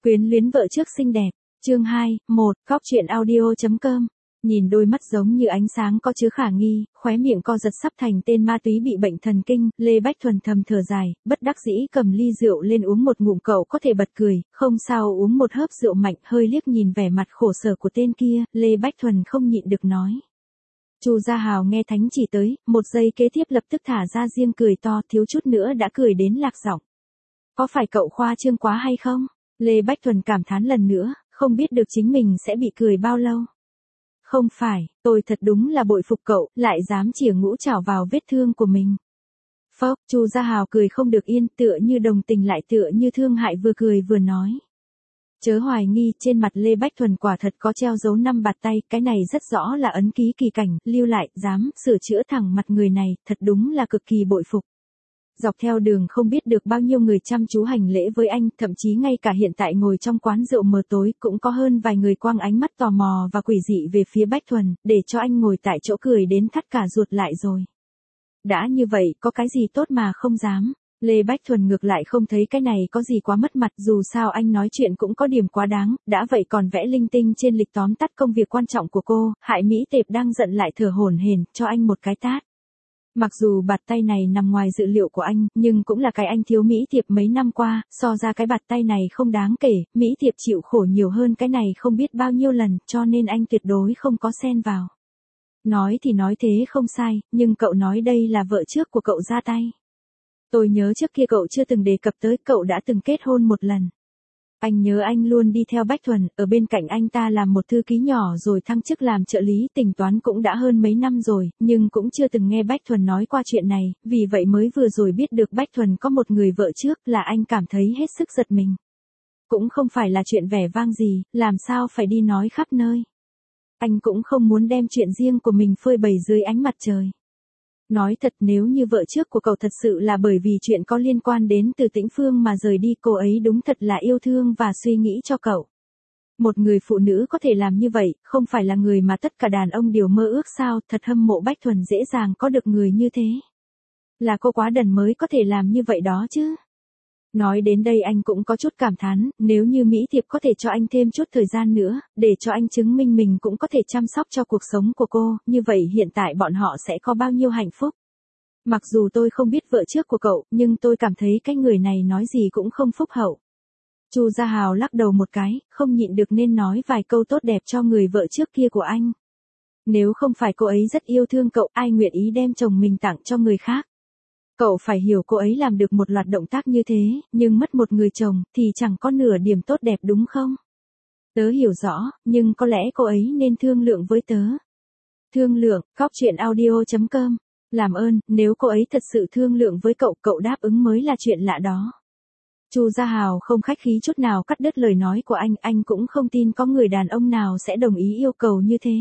Quyến luyến vợ trước xinh đẹp. Chương 2, 1, Góc truyện audio.com. Nhìn đôi mắt giống như ánh sáng có chứa khả nghi, khóe miệng co giật sắp thành tên ma túy bị bệnh thần kinh, Lê Bách Thuần thầm thở dài, bất đắc dĩ cầm ly rượu lên uống một ngụm. Cậu có thể bật cười, không sao, uống một hớp rượu mạnh, hơi liếc nhìn vẻ mặt khổ sở của tên kia, Lê Bách Thuần không nhịn được nói. Chu Gia Hào nghe thánh chỉ tới, một giây kế tiếp lập tức thả ra riêng cười to, thiếu chút nữa đã cười đến lạc giọng. Có phải cậu khoa trương quá hay không? Lê Bách Thuần cảm thán lần nữa, không biết được chính mình sẽ bị cười bao lâu. Không phải, tôi thật đúng là bội phục cậu, lại dám chĩa ngũ chảo vào vết thương của mình. Phốc, Chu Gia Hào cười không được yên, tựa như đồng tình lại tựa như thương hại, vừa cười vừa nói. Chớ hoài nghi, trên mặt Lê Bách Thuần quả thật có treo dấu 5 bạt tay, cái này rất rõ là ấn ký kỳ cảnh, lưu lại, dám sửa chữa thẳng mặt người này, thật đúng là cực kỳ bội phục. Dọc theo đường không biết được bao nhiêu người chăm chú hành lễ với anh, thậm chí ngay cả hiện tại ngồi trong quán rượu mờ tối cũng có hơn vài người quang ánh mắt tò mò và quỷ dị về phía Bách Thuần, để cho anh ngồi tại chỗ cười đến thắt cả ruột lại rồi. Đã như vậy, có cái gì tốt mà không dám. Lê Bách Thuần ngược lại không thấy cái này có gì quá mất mặt, dù sao anh nói chuyện cũng có điểm quá đáng, đã vậy còn vẽ linh tinh trên lịch tóm tắt công việc quan trọng của cô, hại Mỹ Tệp đang giận lại thở hổn hển, cho anh một cái tát. Mặc dù bạt tay này nằm ngoài dự liệu của anh, nhưng cũng là cái anh thiếu Mỹ Thiệp mấy năm qua, so ra cái bạt tay này không đáng kể, Mỹ Thiệp chịu khổ nhiều hơn cái này không biết bao nhiêu lần, cho nên anh tuyệt đối không có xen vào. Nói thì nói thế không sai, nhưng cậu nói đây là vợ trước của cậu ra tay. Tôi nhớ trước kia cậu chưa từng đề cập tới, cậu đã từng kết hôn một lần. Anh nhớ anh luôn đi theo Bách Thuần, ở bên cạnh anh ta làm một thư ký nhỏ rồi thăng chức làm trợ lý, tính toán cũng đã hơn mấy năm rồi, nhưng cũng chưa từng nghe Bách Thuần nói qua chuyện này, vì vậy mới vừa rồi biết được Bách Thuần có một người vợ trước là anh cảm thấy hết sức giật mình. Cũng không phải là chuyện vẻ vang gì, làm sao phải đi nói khắp nơi. Anh cũng không muốn đem chuyện riêng của mình phơi bày dưới ánh mặt trời. Nói thật, nếu như vợ trước của cậu thật sự là bởi vì chuyện có liên quan đến Từ Tĩnh Phương mà rời đi, cô ấy đúng thật là yêu thương và suy nghĩ cho cậu. Một người phụ nữ có thể làm như vậy, không phải là người mà tất cả đàn ông đều mơ ước sao, thật hâm mộ Bách Thuần dễ dàng có được người như thế. Là cô quá đần mới có thể làm như vậy đó chứ. Nói đến đây anh cũng có chút cảm thán, nếu như Mỹ Thiệp có thể cho anh thêm chút thời gian nữa, để cho anh chứng minh mình cũng có thể chăm sóc cho cuộc sống của cô, như vậy hiện tại bọn họ sẽ có bao nhiêu hạnh phúc. Mặc dù tôi không biết vợ trước của cậu, nhưng tôi cảm thấy cái người này nói gì cũng không phúc hậu. Chu Gia Hào lắc đầu một cái, không nhịn được nên nói vài câu tốt đẹp cho người vợ trước kia của anh. Nếu không phải cô ấy rất yêu thương cậu, ai nguyện ý đem chồng mình tặng cho người khác. Cậu phải hiểu cô ấy làm được một loạt động tác như thế, nhưng mất một người chồng, thì chẳng có nửa điểm tốt đẹp đúng không? Tớ hiểu rõ, nhưng có lẽ cô ấy nên thương lượng với tớ. Thương lượng, Góc truyện audio.com. Làm ơn, nếu cô ấy thật sự thương lượng với cậu, cậu đáp ứng mới là chuyện lạ đó. Chu Gia Hào không khách khí chút nào cắt đứt lời nói của anh cũng không tin có người đàn ông nào sẽ đồng ý yêu cầu như thế.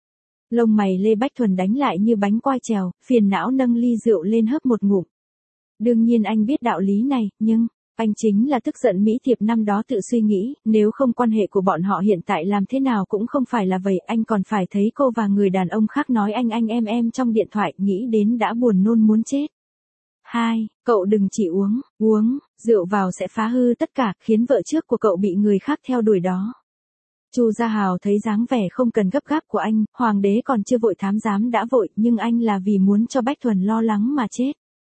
Lông mày Lê Bách Thuần đánh lại như bánh quai trèo, phiền não nâng ly rượu lên hớp một ngụm. Đương nhiên anh biết đạo lý này, nhưng, anh chính là tức giận Mỹ Thiệp năm đó tự suy nghĩ, nếu không quan hệ của bọn họ hiện tại làm thế nào cũng không phải là vậy, anh còn phải thấy cô và người đàn ông khác nói anh em trong điện thoại, nghĩ đến đã buồn nôn muốn chết. 2. Cậu đừng chỉ uống, rượu vào sẽ phá hư tất cả, khiến vợ trước của cậu bị người khác theo đuổi đó. Chu Gia Hào thấy dáng vẻ không cần gấp gáp của anh, hoàng đế còn chưa vội thám giám đã vội, nhưng anh là vì muốn cho Bách Thuần lo lắng mà chết.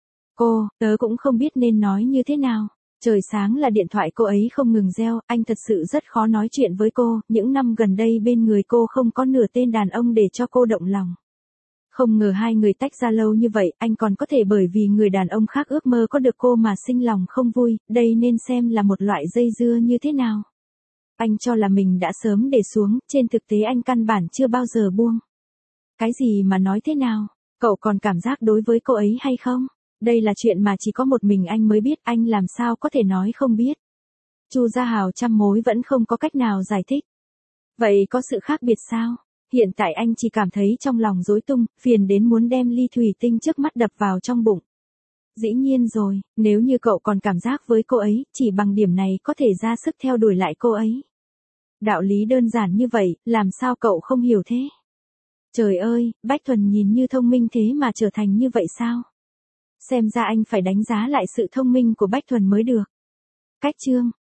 Tớ cũng không biết nên nói như thế nào. Trời sáng là điện thoại cô ấy không ngừng reo, anh thật sự rất khó nói chuyện với cô, những năm gần đây bên người cô không có nửa tên đàn ông để cho cô động lòng. Không ngờ hai người tách ra lâu như vậy, anh còn có thể bởi vì người đàn ông khác ước mơ có được cô mà sinh lòng không vui, đây nên xem là một loại dây dưa như thế nào. Anh cho là mình đã sớm để xuống, trên thực tế anh căn bản chưa bao giờ buông. Cái gì mà nói thế nào, cậu còn cảm giác đối với cô ấy hay không? Đây là chuyện mà chỉ có một mình anh mới biết, anh làm sao có thể nói không biết. Chu Gia Hào trăm mối vẫn không có cách nào giải thích. Vậy có sự khác biệt sao? Hiện tại anh chỉ cảm thấy trong lòng rối tung, phiền đến muốn đem ly thủy tinh trước mắt đập vào trong bụng. Dĩ nhiên rồi, nếu như cậu còn cảm giác với cô ấy, chỉ bằng điểm này có thể ra sức theo đuổi lại cô ấy. Đạo lý đơn giản như vậy, làm sao cậu không hiểu thế? Trời ơi, Bách Thuần nhìn như thông minh thế mà trở thành như vậy sao? Xem ra anh phải đánh giá lại sự thông minh của Bách Thuần mới được. Cách chương